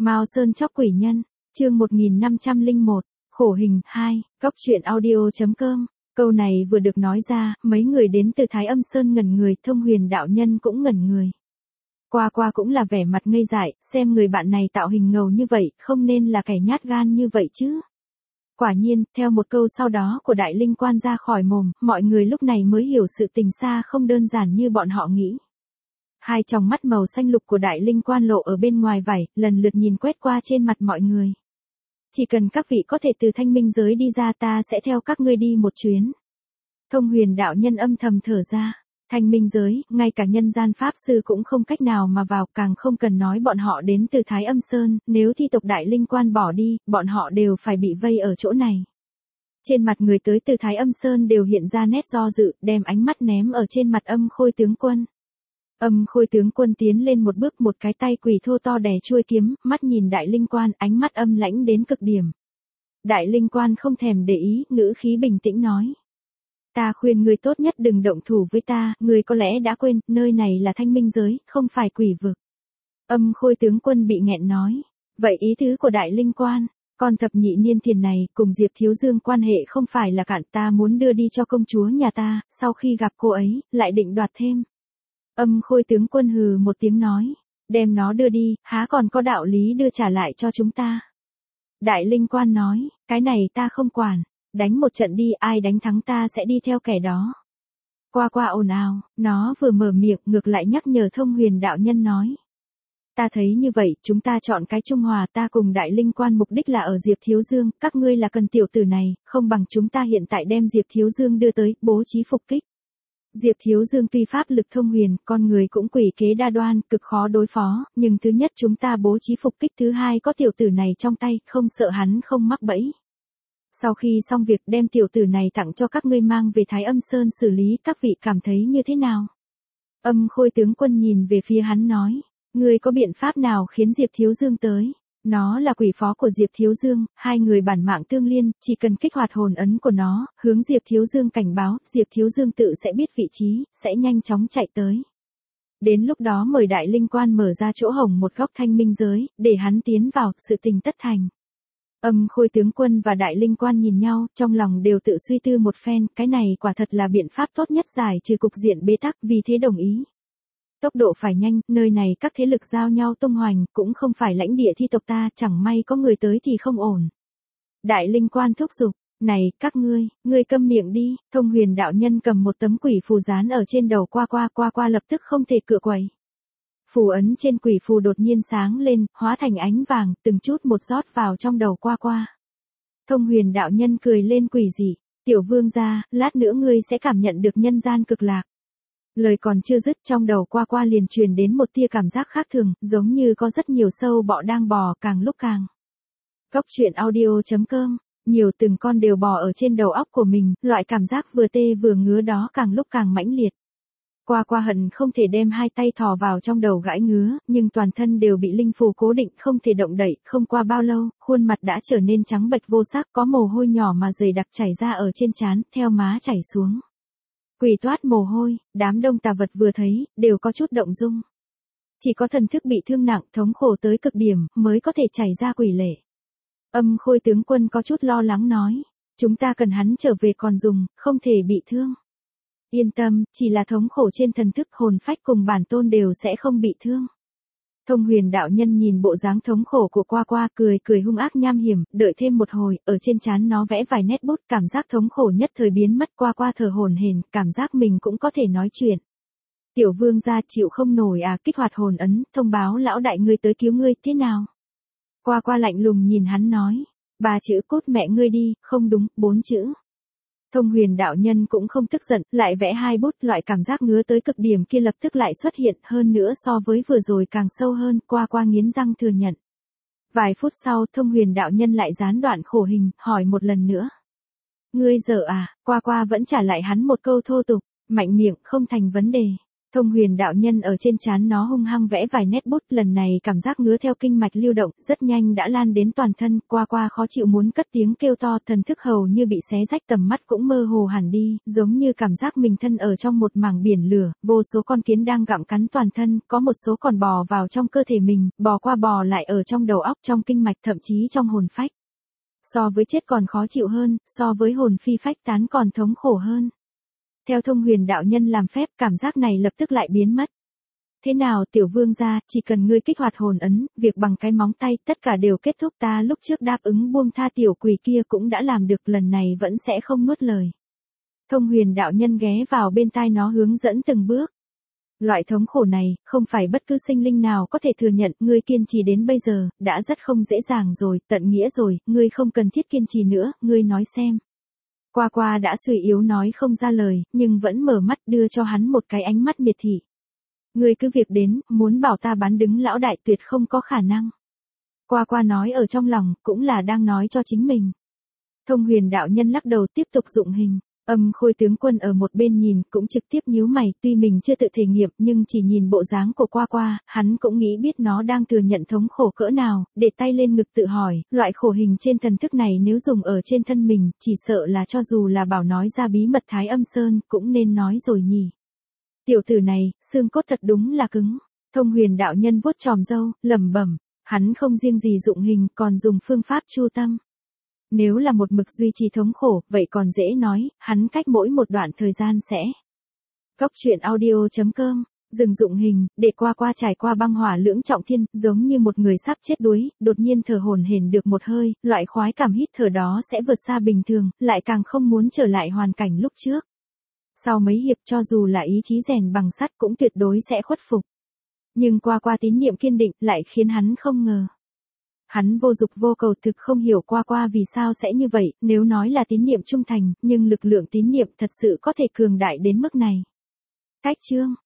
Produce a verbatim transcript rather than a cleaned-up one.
Mao Sơn chóc quỷ nhân, chương một nghìn năm trăm lẻ một, khổ hình hai, góc truyện audio.com. Câu này vừa được nói ra, mấy người đến từ Thái Âm Sơn ngẩn người, Thông Huyền đạo nhân cũng ngẩn người. Qua qua cũng là vẻ mặt ngây dại, xem người bạn này tạo hình ngầu như vậy, không nên là kẻ nhát gan như vậy chứ. Quả nhiên, theo một câu sau đó của Đại Linh Quan ra khỏi mồm, mọi người lúc này mới hiểu sự tình xa không đơn giản như bọn họ nghĩ. Hai tròng mắt màu xanh lục của Đại Linh Quan lộ ở bên ngoài vảy, lần lượt nhìn quét qua trên mặt mọi người. Chỉ cần các vị có thể từ thanh minh giới đi ra, ta sẽ theo các ngươi đi một chuyến. Thông Huyền đạo nhân âm thầm thở ra. Thanh minh giới, ngay cả nhân gian pháp sư cũng không cách nào mà vào, càng không cần nói bọn họ đến từ Thái Âm Sơn, nếu thi tộc Đại Linh Quan bỏ đi, bọn họ đều phải bị vây ở chỗ này. Trên mặt người tới từ Thái Âm Sơn đều hiện ra nét do dự, đem ánh mắt ném ở trên mặt Âm Khôi tướng quân. Âm Khôi tướng quân tiến lên một bước, một cái tay quỳ thô to đè chuôi kiếm, mắt nhìn Đại Linh Quan, ánh mắt âm lãnh đến cực điểm. Đại Linh Quan không thèm để ý, ngữ khí bình tĩnh nói. Ta khuyên ngươi tốt nhất đừng động thủ với ta, ngươi có lẽ đã quên, nơi này là thanh minh giới, không phải quỷ vực. Âm Khôi tướng quân bị nghẹn nói. Vậy ý tứ của Đại Linh Quan, con thập nhị niên thiền này, cùng Diệp Thiếu Dương quan hệ không phải là cạn, ta muốn đưa đi cho công chúa nhà ta, sau khi gặp cô ấy, lại định đoạt thêm. Âm Khôi tướng quân hừ một tiếng nói. Đem nó đưa đi, há còn có đạo lý đưa trả lại cho chúng ta. Đại Linh Quan nói, cái này ta không quản. Đánh một trận đi, ai đánh thắng ta sẽ đi theo kẻ đó. Qua qua ồn ào, nó vừa mở miệng ngược lại nhắc nhở Thông Huyền đạo nhân nói. Ta thấy như vậy, chúng ta chọn cái trung hòa, ta cùng Đại Linh Quan mục đích là ở Diệp Thiếu Dương, các ngươi là cần tiểu tử này, không bằng chúng ta hiện tại đem Diệp Thiếu Dương đưa tới, bố trí phục kích. Diệp Thiếu Dương tuy pháp lực thông huyền, con người cũng quỷ kế đa đoan, cực khó đối phó, nhưng thứ nhất chúng ta bố trí phục kích, thứ hai có tiểu tử này trong tay, không sợ hắn không mắc bẫy. Sau khi xong việc đem tiểu tử này tặng cho các ngươi mang về Thái Âm Sơn xử lý, các vị cảm thấy như thế nào? Âm Khôi tướng quân nhìn về phía hắn nói, ngươi có biện pháp nào khiến Diệp Thiếu Dương tới? Nó là quỷ phó của Diệp Thiếu Dương, hai người bản mạng tương liên, chỉ cần kích hoạt hồn ấn của nó, hướng Diệp Thiếu Dương cảnh báo, Diệp Thiếu Dương tự sẽ biết vị trí, sẽ nhanh chóng chạy tới. Đến lúc đó mời Đại Linh Quan mở ra chỗ hổng một góc thanh minh giới, để hắn tiến vào, sự tình tất thành. Âm Khôi tướng quân và Đại Linh Quan nhìn nhau, trong lòng đều tự suy tư một phen, cái này quả thật là biện pháp tốt nhất giải trừ cục diện bế tắc, vì thế đồng ý. Tốc độ phải nhanh, nơi này các thế lực giao nhau tung hoành, cũng không phải lãnh địa thi tộc ta, chẳng may có người tới thì không ổn. Đại Linh Quan thúc giục, này, các ngươi, ngươi câm miệng đi, Thông Huyền đạo nhân cầm một tấm quỷ phù dán ở trên đầu qua qua, qua qua lập tức không thể cựa quậy. Phù ấn trên quỷ phù đột nhiên sáng lên, hóa thành ánh vàng, từng chút một rót vào trong đầu qua qua. Thông Huyền đạo nhân cười lên quỷ dị, tiểu vương gia, lát nữa ngươi sẽ cảm nhận được nhân gian cực lạc. Lời còn chưa dứt, trong đầu qua qua liền truyền đến một tia cảm giác khác thường, giống như có rất nhiều sâu bọ đang bò, càng lúc càng. Góc truyện audio.com, nhiều từng con đều bò ở trên đầu óc của mình, loại cảm giác vừa tê vừa ngứa đó càng lúc càng mãnh liệt. Qua qua hận không thể đem hai tay thò vào trong đầu gãi ngứa, nhưng toàn thân đều bị linh phù cố định, không thể động đậy, không qua bao lâu, khuôn mặt đã trở nên trắng bệch vô sắc, có mồ hôi nhỏ mà dày đặc chảy ra ở trên trán, theo má chảy xuống. Quỷ toát mồ hôi, đám đông tà vật vừa thấy, đều có chút động dung. Chỉ có thần thức bị thương nặng, thống khổ tới cực điểm, mới có thể chảy ra quỷ lệ. Âm Khôi tướng quân có chút lo lắng nói, chúng ta cần hắn trở về còn dùng, không thể bị thương. Yên tâm, chỉ là thống khổ trên thần thức, hồn phách cùng bản tôn đều sẽ không bị thương. Thông Huyền đạo nhân nhìn bộ dáng thống khổ của qua qua, cười cười hung ác nham hiểm, đợi thêm một hồi, ở trên trán nó vẽ vài nét bút, cảm giác thống khổ nhất thời biến mất. Qua qua thở hổn hển, cảm giác mình cũng có thể nói chuyện. Tiểu vương gia chịu không nổi à, kích hoạt hồn ấn, thông báo lão đại ngươi tới cứu ngươi, thế nào? Qua qua lạnh lùng nhìn hắn nói, ba chữ cút mẹ ngươi đi, không đúng, bốn chữ. Thông Huyền đạo nhân cũng không tức giận, lại vẽ hai bút, loại cảm giác ngứa tới cực điểm kia lập tức lại xuất hiện, hơn nữa so với vừa rồi càng sâu hơn, qua qua nghiến răng thừa nhận. Vài phút sau, Thông Huyền đạo nhân lại gián đoạn khổ hình, hỏi một lần nữa. Ngươi dở à, qua qua vẫn trả lại hắn một câu thô tục, mạnh miệng không thành vấn đề. Thông huyền đạo nhân ở trên trán nó hung hăng vẽ vài nét bút, lần này cảm giác ngứa theo kinh mạch lưu động, rất nhanh đã lan đến toàn thân, qua qua khó chịu muốn cất tiếng kêu to, thần thức hầu như bị xé rách, tầm mắt cũng mơ hồ hẳn đi, giống như cảm giác mình thân ở trong một mảng biển lửa, vô số con kiến đang gặm cắn toàn thân, có một số còn bò vào trong cơ thể mình, bò qua bò lại ở trong đầu óc, trong kinh mạch, thậm chí trong hồn phách. So với chết còn khó chịu hơn, so với hồn phi phách tán còn thống khổ hơn. Theo thông huyền đạo nhân làm phép, cảm giác này lập tức lại biến mất. Thế nào tiểu vương gia, chỉ cần ngươi kích hoạt hồn ấn, việc bằng cái móng tay, tất cả đều kết thúc, ta lúc trước đáp ứng buông tha tiểu quỷ kia cũng đã làm được, lần này vẫn sẽ không nuốt lời. Thông huyền đạo nhân ghé vào bên tai nó hướng dẫn từng bước. Loại thống khổ này, không phải bất cứ sinh linh nào có thể thừa nhận, ngươi kiên trì đến bây giờ, đã rất không dễ dàng rồi, tận nghĩa rồi, ngươi không cần thiết kiên trì nữa, ngươi nói xem. Qua qua đã suy yếu nói không ra lời, nhưng vẫn mở mắt đưa cho hắn một cái ánh mắt miệt thị. Ngươi cứ việc đến, muốn bảo ta bán đứng lão đại tuyệt không có khả năng. Qua qua nói ở trong lòng, cũng là đang nói cho chính mình. Thông huyền đạo nhân lắc đầu tiếp tục dụng hình. Âm Khôi tướng quân ở một bên nhìn, cũng trực tiếp nhíu mày, tuy mình chưa tự thể nghiệm, nhưng chỉ nhìn bộ dáng của qua qua, hắn cũng nghĩ biết nó đang thừa nhận thống khổ cỡ nào, để tay lên ngực tự hỏi, loại khổ hình trên thần thức này nếu dùng ở trên thân mình, chỉ sợ là cho dù là bảo nói ra bí mật Thái Âm Sơn, cũng nên nói rồi nhỉ. Tiểu tử này, xương cốt thật đúng là cứng. Thông huyền đạo nhân vuốt tròm râu, lẩm bẩm, hắn không riêng gì dụng hình, còn dùng phương pháp chu tâm. Nếu là một mực duy trì thống khổ, vậy còn dễ nói, hắn cách mỗi một đoạn thời gian sẽ. Góc truyện audio chấm com, dừng dụng hình, để qua qua trải qua băng hỏa lưỡng trọng thiên, giống như một người sắp chết đuối, đột nhiên thở hổn hển được một hơi, loại khoái cảm hít thở đó sẽ vượt xa bình thường, lại càng không muốn trở lại hoàn cảnh lúc trước. Sau mấy hiệp cho dù là ý chí rèn bằng sắt cũng tuyệt đối sẽ khuất phục. Nhưng qua qua tín niệm kiên định lại khiến hắn không ngờ. Hắn vô dục vô cầu, thực không hiểu qua qua vì sao sẽ như vậy, nếu nói là tín niệm trung thành, nhưng lực lượng tín niệm thật sự có thể cường đại đến mức này. Cách chương